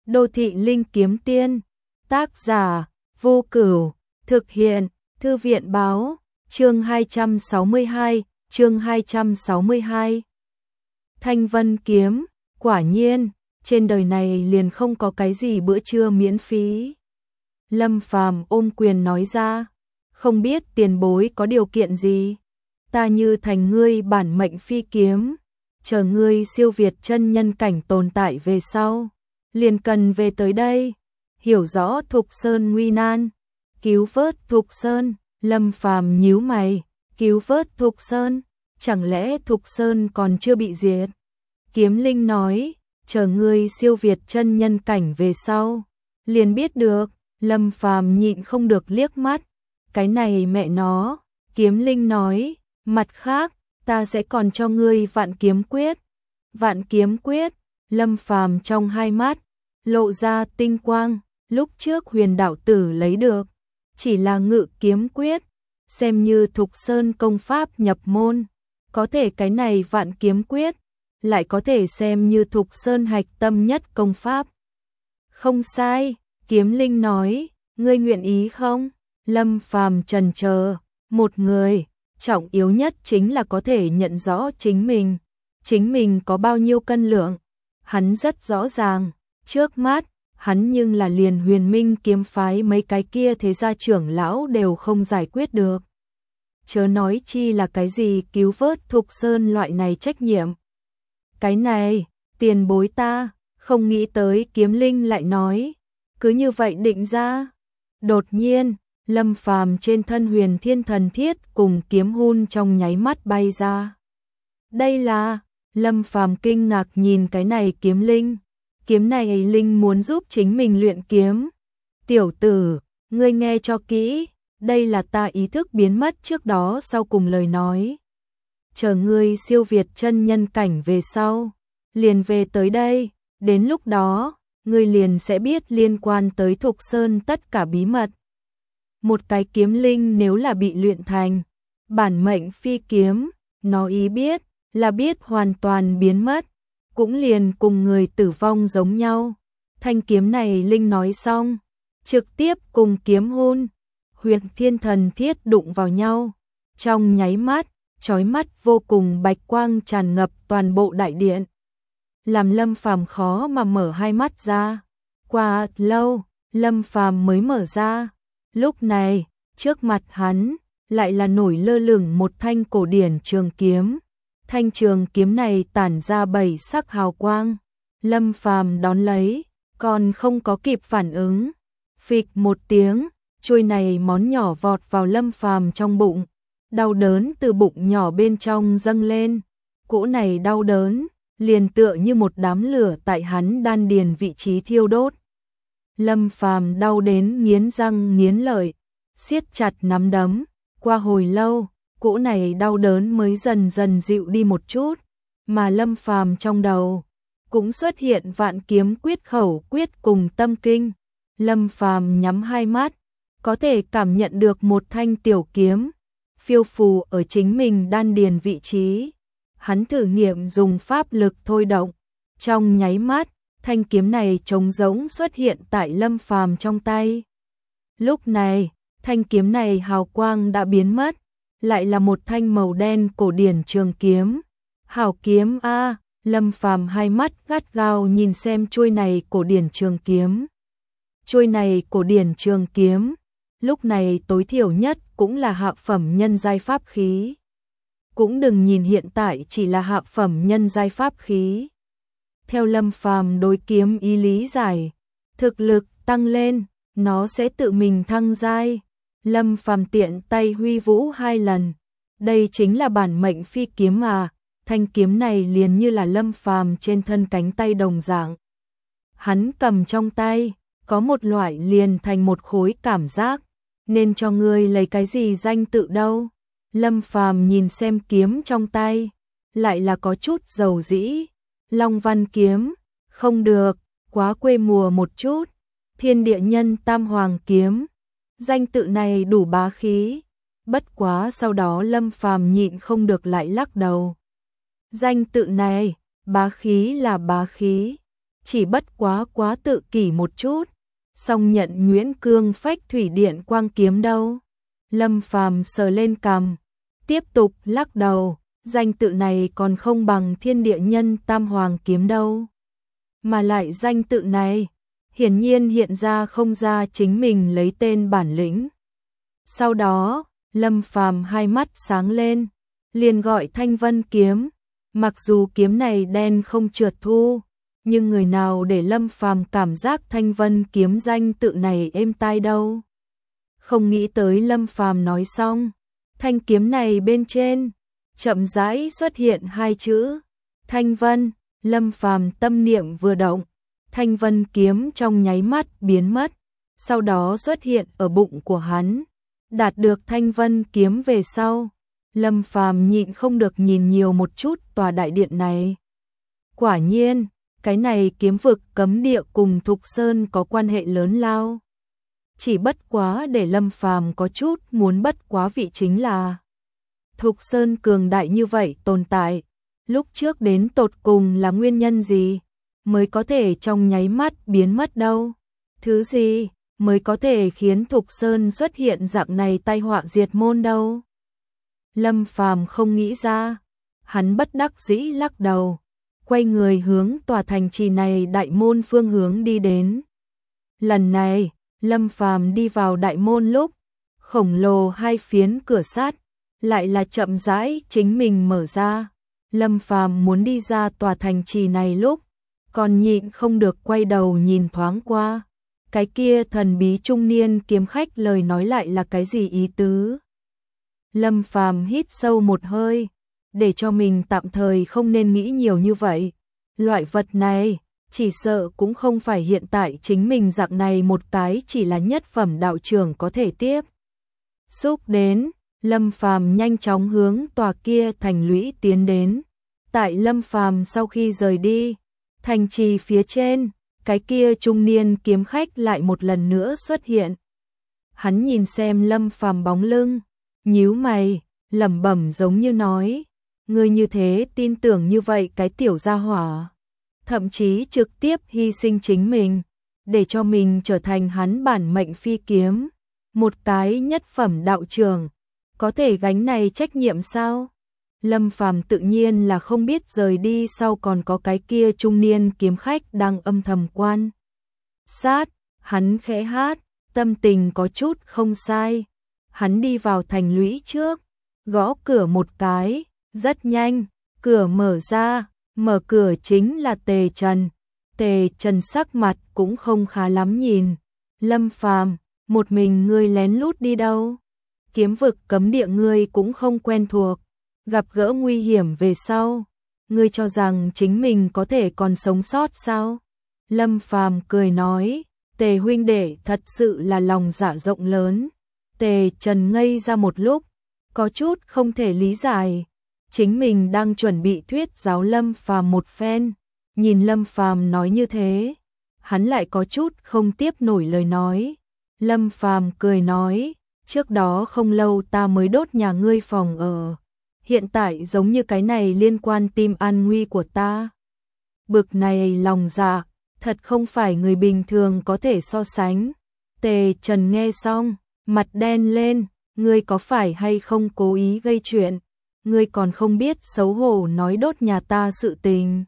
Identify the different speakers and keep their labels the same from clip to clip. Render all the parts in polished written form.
Speaker 1: Đô thị linh kiếm tiên, tác giả, Vô Cửu, thực hiện, Thư viện báo, chương 262, chương 262. Thanh Vân kiếm, quả nhiên, trên đời này liền không có cái gì bữa trưa miễn phí. Lâm Phàm ôm quyền nói ra, không biết tiền bối có điều kiện gì, ta như thành ngươi bản mệnh phi kiếm, chờ ngươi siêu việt chân nhân cảnh tồn tại về sau, liền cần về tới đây, hiểu rõ Thục Sơn nguy nan, cứu vớt Thục Sơn. Lâm Phàm nhíu mày, cứu vớt Thục Sơn, chẳng lẽ Thục Sơn còn chưa bị diệt? Kiếm Linh nói, chờ ngươi siêu việt chân nhân cảnh về sau, liền biết được. Lâm Phàm nhịn không được liếc mắt, cái này mẹ nó. Kiếm Linh nói, mặt khác, ta sẽ còn cho ngươi Vạn Kiếm Quyết. Vạn Kiếm Quyết, Lâm Phàm trong hai mắt lộ ra tinh quang, lúc trước Huyền đạo tử lấy được chỉ là Ngự Kiếm Quyết, xem như Thục Sơn công pháp nhập môn, có thể cái này Vạn Kiếm Quyết lại có thể xem như Thục Sơn hạch tâm nhất công pháp. Không sai, Kiếm Linh nói, ngươi nguyện ý không? Lâm Phàm chần chờ, một người, trọng yếu nhất chính là có thể nhận rõ chính mình có bao nhiêu cân lượng. Hắn rất rõ ràng, trước mắt, hắn nhưng là liền Huyền Minh kiếm phái mấy cái kia thế gia trưởng lão đều không giải quyết được. Chớ nói chi là cái gì cứu vớt Thục Sơn loại này trách nhiệm. Cái này, tiền bối ta, không nghĩ tới. Kiếm Linh lại nói, cứ như vậy định ra. Đột nhiên, Lâm Phàm trên thân Huyền Thiên Thần Thiết cùng kiếm hun trong nháy mắt bay ra. Đây là, Lâm Phàm kinh ngạc nhìn cái này kiếm linh. Kiếm này linh muốn giúp chính mình luyện kiếm. Tiểu tử, ngươi nghe cho kỹ, đây là ta ý thức biến mất trước đó sau cùng lời nói. Chờ ngươi siêu việt chân nhân cảnh về sau, liền về tới đây, đến lúc đó, ngươi liền sẽ biết liên quan tới Thục Sơn tất cả bí mật. Một cái kiếm linh nếu là bị luyện thành bản mệnh phi kiếm, nó ý biết là biết hoàn toàn biến mất, cũng liền cùng người tử vong giống nhau. Thanh kiếm này linh nói xong, trực tiếp cùng kiếm hun, Huyền Thiên Thần Thiết đụng vào nhau, trong nháy mắt, chói mắt vô cùng bạch quang tràn ngập toàn bộ đại điện, làm Lâm Phàm khó mà mở hai mắt ra. Qua lâu, Lâm Phàm mới mở ra. Lúc này, trước mặt hắn lại là nổi lơ lửng một thanh cổ điển trường kiếm. Thanh trường kiếm này tản ra bảy sắc hào quang. Lâm Phàm đón lấy, còn không có kịp phản ứng, phịch một tiếng, chuôi này món nhỏ vọt vào Lâm Phàm trong bụng. Đau đớn từ bụng nhỏ bên trong dâng lên. Cỗ này đau đớn, liền tựa như một đám lửa tại hắn đan điền vị trí thiêu đốt. Lâm Phàm đau đến nghiến răng nghiến lợi, siết chặt nắm đấm. Qua hồi lâu, cỗ này đau đớn mới dần dần dịu đi một chút, mà Lâm Phàm trong đầu cũng xuất hiện Vạn Kiếm Quyết khẩu quyết cùng tâm kinh. Lâm Phàm nhắm hai mắt, có thể cảm nhận được một thanh tiểu kiếm phiêu phù ở chính mình đan điền vị trí. Hắn thử nghiệm dùng pháp lực thôi động, trong nháy mắt, thanh kiếm này trống rỗng xuất hiện tại Lâm Phàm trong tay. Lúc này, thanh kiếm này hào quang đã biến mất, lại là một thanh màu đen cổ điển trường kiếm. Hảo kiếm a, Lâm Phàm hai mắt gắt gao nhìn xem chuôi này cổ điển trường kiếm. Chuôi này cổ điển trường kiếm, lúc này tối thiểu nhất cũng là hạ phẩm nhân giai pháp khí. Cũng đừng nhìn hiện tại chỉ là hạ phẩm nhân giai pháp khí. Theo Lâm Phàm đối kiếm ý lý giải, thực lực tăng lên, nó sẽ tự mình thăng giai. Lâm Phàm tiện tay huy vũ hai lần. Đây chính là bản mệnh phi kiếm mà, thanh kiếm này liền như là Lâm Phàm trên thân cánh tay đồng dạng. Hắn cầm trong tay, có một loại liền thành một khối cảm giác, nên cho ngươi lấy cái gì danh tự đâu. Lâm Phàm nhìn xem kiếm trong tay, lại là có chút dầu dĩ. Long Văn kiếm, không được, quá quê mùa một chút. Thiên Địa Nhân Tam Hoàng kiếm, danh tự này đủ bá khí. Bất quá sau đó Lâm Phàm nhịn không được lại lắc đầu. Danh tự này, bá khí là bá khí, chỉ bất quá tự kỷ một chút, song nhận Nguyễn Cương Phách thủy điện quang kiếm đâu. Lâm Phàm sờ lên cằm, tiếp tục lắc đầu, danh tự này còn không bằng Thiên Địa Nhân Tam Hoàng kiếm đâu. Mà lại danh tự này, hiển nhiên hiện ra không ra chính mình lấy tên bản lĩnh. Sau đó, Lâm Phàm hai mắt sáng lên, liền gọi Thanh Vân kiếm, mặc dù kiếm này đen không trượt thu, nhưng người nào để Lâm Phàm cảm giác Thanh Vân kiếm danh tự này êm tai đâu. Không nghĩ tới Lâm Phàm nói xong, thanh kiếm này bên trên chậm rãi xuất hiện hai chữ Thanh Vân. Lâm Phàm tâm niệm vừa động, Thanh Vân kiếm trong nháy mắt biến mất, sau đó xuất hiện ở bụng của hắn. Đạt được Thanh Vân kiếm về sau, Lâm Phàm nhịn không được nhìn nhiều một chút tòa đại điện này. Quả nhiên, cái này kiếm vực cấm địa cùng Thục Sơn có quan hệ lớn lao. Chỉ bất quá để Lâm Phàm có chút muốn bất quá vị chính là Thục Sơn cường đại như vậy tồn tại, lúc trước đến tột cùng là nguyên nhân gì mới có thể trong nháy mắt biến mất đâu? Thứ gì mới có thể khiến Thục Sơn xuất hiện dạng này tai họa diệt môn đâu? Lâm Phàm không nghĩ ra, hắn bất đắc dĩ lắc đầu, quay người hướng tòa thành trì này đại môn phương hướng đi đến. Lần này, Lâm Phàm đi vào đại môn lúc, khổng lồ hai phiến cửa sắt lại là chậm rãi chính mình mở ra. Lâm Phàm muốn đi ra tòa thành trì này lúc, còn nhịn không được quay đầu nhìn thoáng qua. Cái kia thần bí trung niên kiếm khách lời nói lại là cái gì ý tứ? Lâm Phàm hít sâu một hơi, để cho mình tạm thời không nên nghĩ nhiều như vậy. Loại vật này, chỉ sợ cũng không phải hiện tại chính mình dạng này một cái chỉ là nhất phẩm đạo trưởng có thể tiếp xúc đến. Lâm Phàm nhanh chóng hướng tòa kia thành lũy tiến đến. Tại Lâm Phàm sau khi rời đi, thành trì phía trên, cái kia trung niên kiếm khách lại một lần nữa xuất hiện. Hắn nhìn xem Lâm Phàm bóng lưng, nhíu mày, lẩm bẩm giống như nói, ngươi như thế tin tưởng như vậy cái tiểu gia hỏa, thậm chí trực tiếp hy sinh chính mình, để cho mình trở thành hắn bản mệnh phi kiếm, một cái nhất phẩm đạo trưởng, có thể gánh này trách nhiệm sao? Lâm Phàm tự nhiên là không biết rời đi sau còn có cái kia trung niên kiếm khách đang âm thầm quan sát. Hắn khẽ hát, tâm tình có chút không sai. Hắn đi vào thành lũy trước, gõ cửa một cái, rất nhanh, cửa mở ra, mở cửa chính là Tề Trần. Tề Trần sắc mặt cũng không khá lắm nhìn. Lâm Phàm, một mình ngươi lén lút đi đâu? Kiếm vực cấm địa ngươi cũng không quen thuộc, gặp gỡ nguy hiểm về sau, ngươi cho rằng chính mình có thể còn sống sót sao? Lâm Phàm cười nói, Tề huynh đệ thật sự là lòng dạ rộng lớn. Tề Trần ngây ra một lúc, có chút không thể lý giải, chính mình đang chuẩn bị thuyết giáo Lâm Phàm một phen, nhìn Lâm Phàm nói như thế, hắn lại có chút không tiếp nổi lời nói. Lâm Phàm cười nói, trước đó không lâu ta mới đốt nhà ngươi phòng ở, hiện tại giống như cái này liên quan tim an nguy của ta. Bực này lòng dạ, thật không phải người bình thường có thể so sánh. Tề Trần nghe xong, mặt đen lên, ngươi có phải hay không cố ý gây chuyện, ngươi còn không biết xấu hổ nói đốt nhà ta sự tình.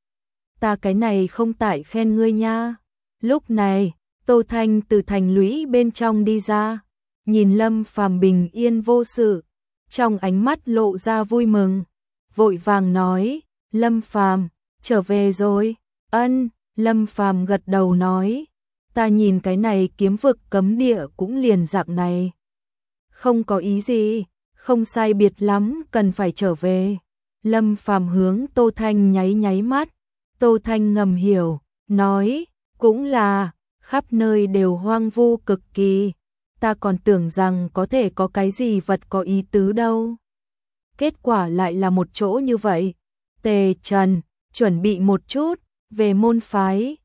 Speaker 1: Ta cái này không tại khen ngươi nha. Lúc này, Tô Thanh từ thành lũy bên trong đi ra, nhìn Lâm Phàm bình yên vô sự, trong ánh mắt lộ ra vui mừng, vội vàng nói, Lâm Phàm, trở về rồi. Ân, Lâm Phàm gật đầu nói, ta nhìn cái này kiếm vực cấm địa cũng liền dạng này. Không có ý gì, không sai biệt lắm, cần phải trở về. Lâm Phàm hướng Tô Thanh nháy nháy mắt, Tô Thanh ngầm hiểu, nói, cũng là, khắp nơi đều hoang vu cực kỳ, ta còn tưởng rằng có thể có cái gì vật có ý tứ đâu. Kết quả lại là một chỗ như vậy. Tề Trần, chuẩn bị một chút, về môn phái.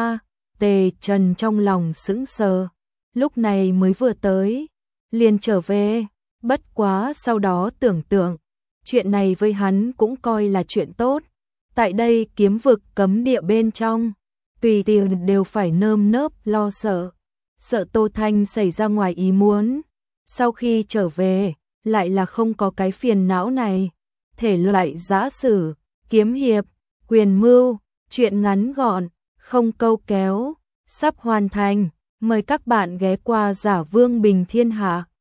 Speaker 1: Tề Trần trong lòng sững sờ, lúc này mới vừa tới, liền trở về, bất quá sau đó tưởng tượng, chuyện này với hắn cũng coi là chuyện tốt. Tại đây kiếm vực cấm địa bên trong, tùy tiện đều phải nơm nớp lo sợ, sợ Tô Thanh xảy ra ngoài ý muốn. Sau khi trở về, lại là không có cái phiền não này. Thể loại giã sử, kiếm hiệp, quyền mưu, truyện ngắn gọn, không câu kéo, sắp hoàn thành. Mời các bạn ghé qua Giả Vương Bình Thiên Hạ.